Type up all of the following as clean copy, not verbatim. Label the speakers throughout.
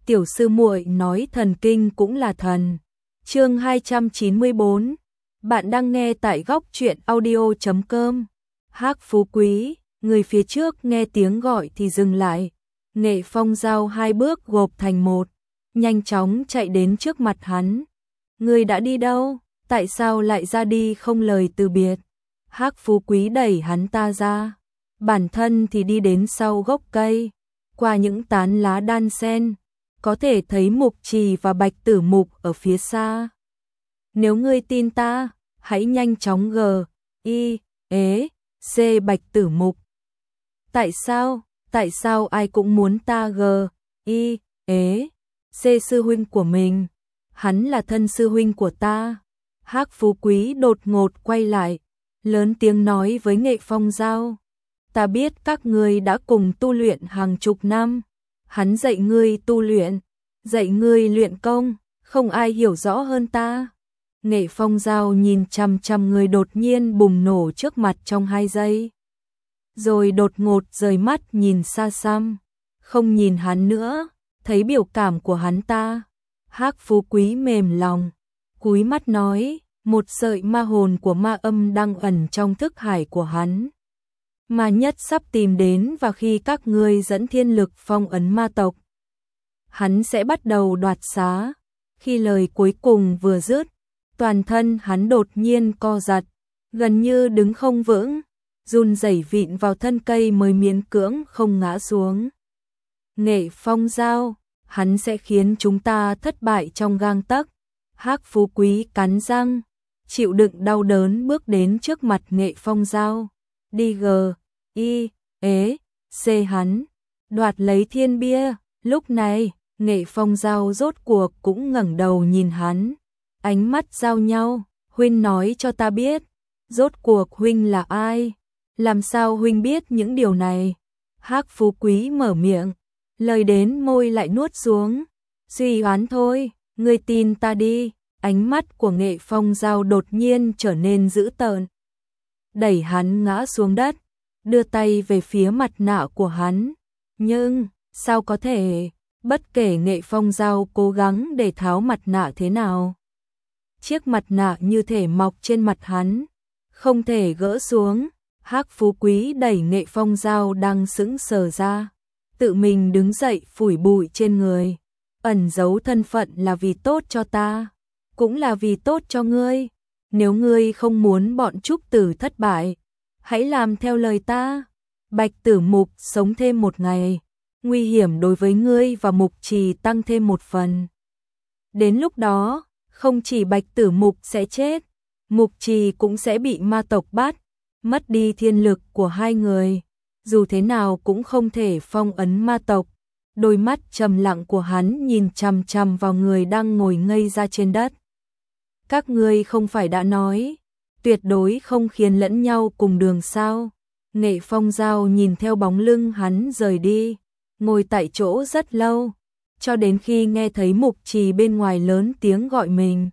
Speaker 1: tiểu sư muội nói thần kinh cũng là thần. Chương 294. Bạn đang nghe tại góc truyện audio.com. Hắc Phú Quý, người phía trước nghe tiếng gọi thì dừng lại. Nghệ Phong Giao hai bước gộp thành một, nhanh chóng chạy đến trước mặt hắn. Người đã đi đâu? Tại sao lại ra đi không lời từ biệt? Hắc Phú Quý đẩy hắn ta ra, bản thân thì đi đến sau gốc cây, qua những tán lá đan xen, có thể thấy Mục Trì và Bạch Tử Mục ở phía xa. Nếu ngươi tin ta, hãy nhanh chóng C Bạch Tử Mục. Tại sao ai cũng muốn ta C sư huynh của mình? Hắn là thân sư huynh của ta. Hắc Phú Quý đột ngột quay lại, lớn tiếng nói với Nghệ Phong Giao. Ta biết các ngươi đã cùng tu luyện hàng chục năm. Hắn dạy ngươi tu luyện, dạy ngươi luyện công, không ai hiểu rõ hơn ta. Nghệ Phong Giao nhìn chằm chằm người đột nhiên bùng nổ trước mặt trong 2 giây. Rồi đột ngột rời mắt nhìn xa xăm, không nhìn hắn nữa, thấy biểu cảm của hắn ta. Hắc Phú Quý mềm lòng, cúi mắt nói, một sợi ma hồn của ma âm đang ẩn trong thức hải của hắn. Ma nhất sắp tìm đến và khi các ngươi dẫn thiên lực phong ấn ma tộc, hắn sẽ bắt đầu đoạt xá. Khi lời cuối cùng vừa dứt, toàn thân hắn đột nhiên co giật, gần như đứng không vững, run rẩy vịn vào thân cây mới miễn cưỡng không ngã xuống. Nghệ Phong Giao, hắn sẽ khiến chúng ta thất bại trong gang tấc. Hắc Phú Quý cắn răng, chịu đựng đau đớn bước đến trước mặt Nghệ Phong Giao. Đi C hắn, đoạt lấy thiên bia. Lúc này, Nghệ Phong Giao rốt cuộc cũng ngẩng đầu nhìn hắn, ánh mắt giao nhau. Huynh nói cho ta biết, rốt cuộc huynh là ai? Làm sao huynh biết những điều này? Hắc Phú Quý mở miệng, lời đến môi lại nuốt xuống. Suy oán thôi, ngươi tin ta đi. Ánh mắt của Nghệ Phong Giao đột nhiên trở nên dữ tợn, đẩy hắn ngã xuống đất, đưa tay về phía mặt nạ của hắn. Nhưng, sao có thể? Bất kể Nghệ Phong Giao cố gắng để tháo mặt nạ thế nào, chiếc mặt nạ như thể mọc trên mặt hắn, không thể gỡ xuống. Hắc Phú Quý đẩy Nghệ Phong Giao đang sững sờ ra, tự mình đứng dậy phủi bụi trên người. Ẩn giấu thân phận là vì tốt cho ta, cũng là vì tốt cho ngươi. Nếu ngươi không muốn bọn trúc tử thất bại, hãy làm theo lời ta. Bạch Tử Mục sống thêm 1 ngày, nguy hiểm đối với ngươi và Mục Trì tăng thêm 1 phần. Đến lúc đó, không chỉ Bạch Tử Mục sẽ chết, Mục Trì cũng sẽ bị ma tộc bắt, mất đi thiên lực của 2 người. Dù thế nào cũng không thể phong ấn ma tộc. Đôi mắt trầm lặng của hắn nhìn chằm chằm vào người đang ngồi ngây ra trên đất. Các ngươi không phải đã nói, tuyệt đối không khiến lẫn nhau cùng đường sao? Nghệ Phong Giao nhìn theo bóng lưng hắn rời đi, ngồi tại chỗ rất lâu, cho đến khi nghe thấy Mục Trì bên ngoài lớn tiếng gọi mình.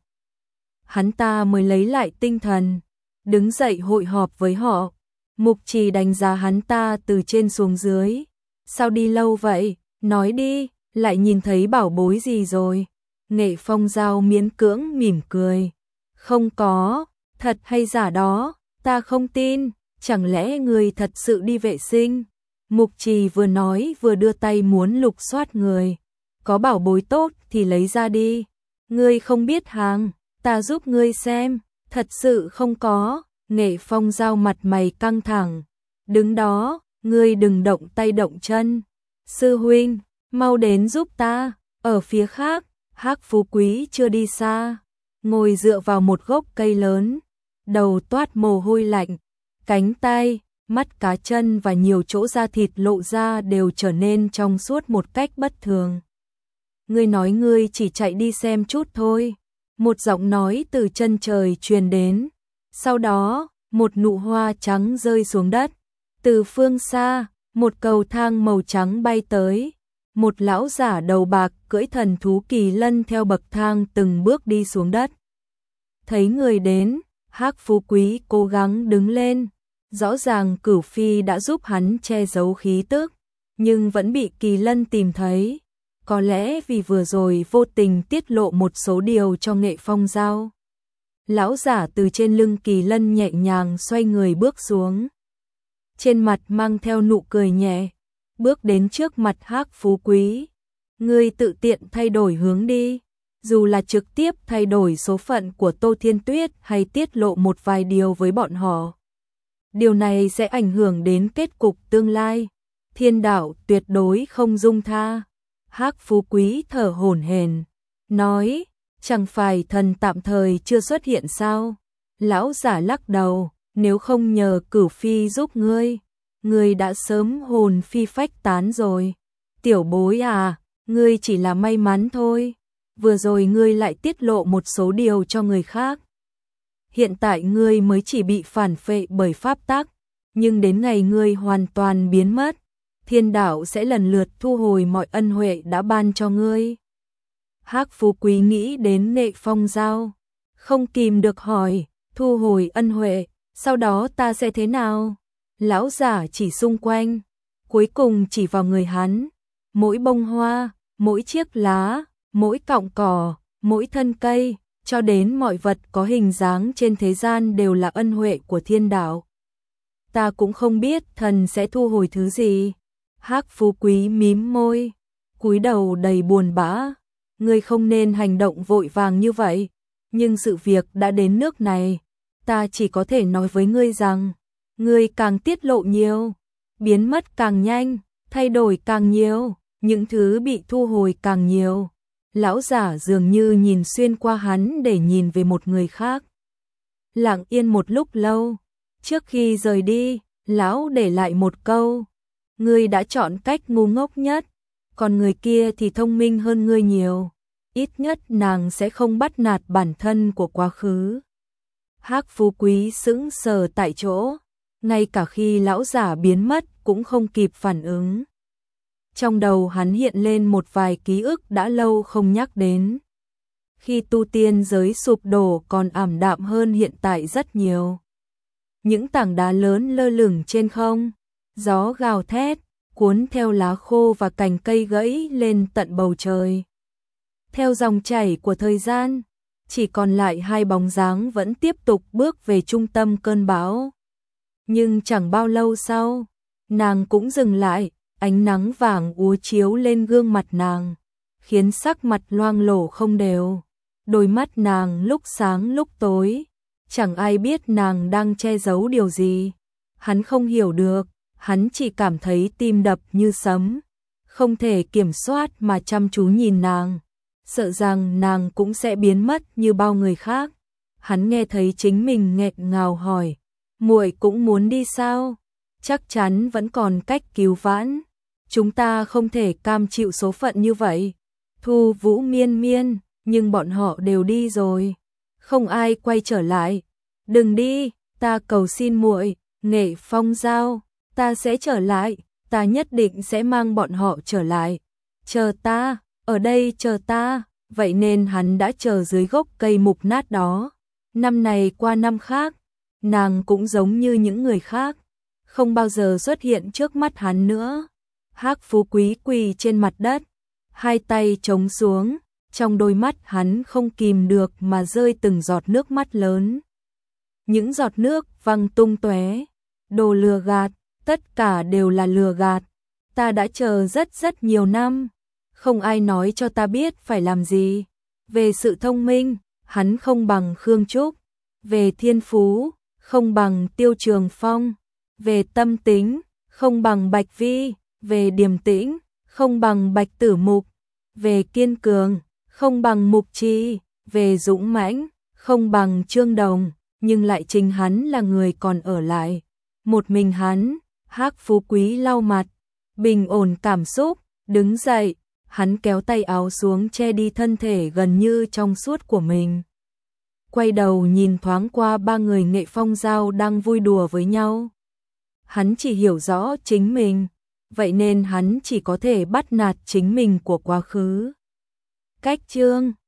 Speaker 1: Hắn ta mới lấy lại tinh thần, đứng dậy hội họp với họ. Mục Trì đánh giá hắn ta từ trên xuống dưới. Sao đi lâu vậy? Nói đi, lại nhìn thấy bảo bối gì rồi? Nghệ Phong Giao miễn cưỡng mỉm cười. Không có, thật hay giả đó, ta không tin. Chẳng lẽ người thật sự đi vệ sinh? Mục Trì vừa nói vừa đưa tay muốn lục soát người. Có bảo bối tốt thì lấy ra đi. Ngươi không biết hàng, ta giúp ngươi xem. Thật sự không có. Nghệ Phong Giao mặt mày căng thẳng. Đứng đó, ngươi đừng động tay động chân. Sư huynh, mau đến giúp ta. Ở phía khác, Hắc Phú Quý chưa đi xa, ngồi dựa vào một gốc cây lớn, đầu toát mồ hôi lạnh, cánh tay, mắt cá chân và nhiều chỗ da thịt lộ ra đều trở nên trong suốt một cách bất thường. Ngươi nói ngươi chỉ chạy đi xem chút thôi. Một giọng nói từ chân trời truyền đến. Sau đó, một nụ hoa trắng rơi xuống đất. Từ phương xa, một cầu thang màu trắng bay tới. Một lão giả đầu bạc cưỡi thần thú kỳ lân theo bậc thang từng bước đi xuống đất. Thấy người đến, Hắc Phú Quý cố gắng đứng lên. Rõ ràng Cửu Phi đã giúp hắn che giấu khí tức, nhưng vẫn bị kỳ lân tìm thấy. Có lẽ vì vừa rồi vô tình tiết lộ một số điều cho Nghệ Phong Giao. Lão giả từ trên lưng Kỳ Lân nhẹ nhàng xoay người bước xuống. Trên mặt mang theo nụ cười nhẹ, bước đến trước mặt Hắc Phú Quý. Ngươi tự tiện thay đổi hướng đi, dù là trực tiếp thay đổi số phận của Tô Thiên Tuyết hay tiết lộ một vài điều với bọn họ. Điều này sẽ ảnh hưởng đến kết cục tương lai. Thiên đạo tuyệt đối không dung tha. Hắc Phú Quý thở hổn hển, nói, chẳng phải thần tạm thời chưa xuất hiện sao? Lão giả lắc đầu, nếu không nhờ Cửu Phi giúp ngươi đã sớm hồn phi phách tán rồi. Tiểu bối à, ngươi chỉ là may mắn thôi. Vừa rồi ngươi lại tiết lộ một số điều cho người khác. Hiện tại ngươi mới chỉ bị phản phệ bởi pháp tắc, nhưng đến ngày ngươi hoàn toàn biến mất, thiên đạo sẽ lần lượt thu hồi mọi ân huệ đã ban cho ngươi. Hắc Phú Quý nghĩ đến Nghệ Phong Giao, không kìm được hỏi, thu hồi ân huệ, sau đó ta sẽ thế nào? Lão giả chỉ xung quanh, cuối cùng chỉ vào người hắn, mỗi bông hoa, mỗi chiếc lá, mỗi cọng cỏ, mỗi thân cây, cho đến mọi vật có hình dáng trên thế gian đều là ân huệ của thiên đạo. Ta cũng không biết thần sẽ thu hồi thứ gì. Hắc Phú Quý mím môi, cúi đầu đầy buồn bã. Ngươi không nên hành động vội vàng như vậy, nhưng sự việc đã đến nước này, ta chỉ có thể nói với ngươi rằng, ngươi càng tiết lộ nhiều, biến mất càng nhanh, thay đổi càng nhiều, những thứ bị thu hồi càng nhiều. Lão giả dường như nhìn xuyên qua hắn để nhìn về một người khác. Lặng yên một lúc lâu, trước khi rời đi, lão để lại một câu, ngươi đã chọn cách ngu ngốc nhất, còn người kia thì thông minh hơn ngươi nhiều, ít nhất nàng sẽ không bắt nạt bản thân của quá khứ. Hắc Phú Quý sững sờ tại chỗ, ngay cả khi lão giả biến mất cũng không kịp phản ứng. Trong đầu hắn hiện lên một vài ký ức đã lâu không nhắc đến. Khi tu tiên giới sụp đổ còn ảm đạm hơn hiện tại rất nhiều. Những tảng đá lớn lơ lửng trên không, gió gào thét, cuốn theo lá khô và cành cây gãy lên tận bầu trời. Theo dòng chảy của thời gian, chỉ còn lại hai bóng dáng vẫn tiếp tục bước về trung tâm cơn bão. Nhưng chẳng bao lâu sau, nàng cũng dừng lại, ánh nắng vàng úa chiếu lên gương mặt nàng, khiến sắc mặt loang lổ không đều. Đôi mắt nàng lúc sáng lúc tối, chẳng ai biết nàng đang che giấu điều gì. Hắn không hiểu được, hắn chỉ cảm thấy tim đập như sấm, không thể kiểm soát mà chăm chú nhìn nàng, sợ rằng nàng cũng sẽ biến mất như bao người khác. Hắn nghe thấy chính mình nghẹn ngào hỏi, muội cũng muốn đi sao? Chắc chắn vẫn còn cách cứu vãn. Chúng ta không thể cam chịu số phận như vậy. Thu Vũ miên miên, nhưng bọn họ đều đi rồi, không ai quay trở lại. Đừng đi, ta cầu xin muội. Nghệ Phong Giao, ta sẽ trở lại, ta nhất định sẽ mang bọn họ trở lại. Chờ ta, ở đây chờ ta. Vậy nên hắn đã chờ dưới gốc cây mục nát đó. Năm này qua năm khác, nàng cũng giống như những người khác, không bao giờ xuất hiện trước mắt hắn nữa. Hắc Phú Quý quỳ trên mặt đất, hai tay chống xuống, trong đôi mắt hắn không kìm được mà rơi từng giọt nước mắt lớn. Những giọt nước văng tung tóe. Đồ lừa gạt, tất cả đều là lừa gạt. Ta đã chờ rất nhiều năm, không ai nói cho ta biết phải làm gì. Về sự thông minh, hắn không bằng Khương Trúc. Về thiên phú, không bằng Tiêu Trường Phong. Về tâm tính, không bằng Bạch Vi. Về điềm tĩnh, không bằng Bạch Tử Mục. Về kiên cường, không bằng Mục Chi. Về dũng mãnh, không bằng Trương Đồng. Nhưng lại chính hắn là người còn ở lại. Một mình hắn. Hắc Phú Quý lau mặt, bình ổn cảm xúc, đứng dậy, hắn kéo tay áo xuống che đi thân thể gần như trong suốt của mình. Quay đầu nhìn thoáng qua ba người Nghệ Phong Giao đang vui đùa với nhau. Hắn chỉ hiểu rõ chính mình, vậy nên hắn chỉ có thể bắt nạt chính mình của quá khứ. Cách chương